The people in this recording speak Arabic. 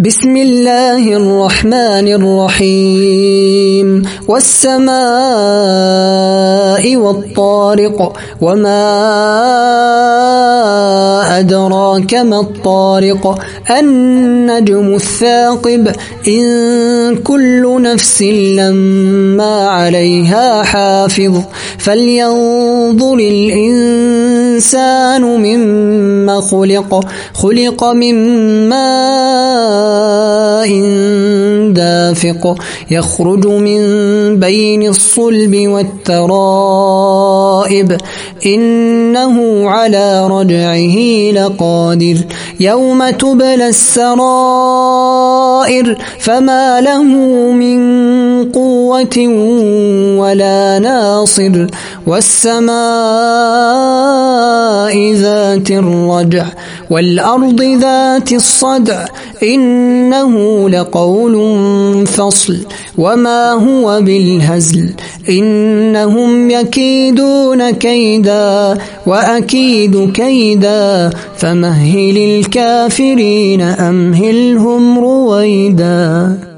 بسم الله الرحمن الرحيم والسماء والطارق وما أدراك ما الطارق النجم الثاقب إن كل نفس لما عليها حافظ فلينظر الإنسان مما خلق من ماء دافق يخرج من بين الصلب والترائب إنه على رجعه لقادر يوم تبلى السرائر فما له من قوة ولا ناصر والسماء ذات الرجع والأرض ذات الصدع إنه لقول فصل وما هو بالهزل إنهم يكيدون كيدا وأكيد كيدا فمهل الكافرين أمهلهم رويدا.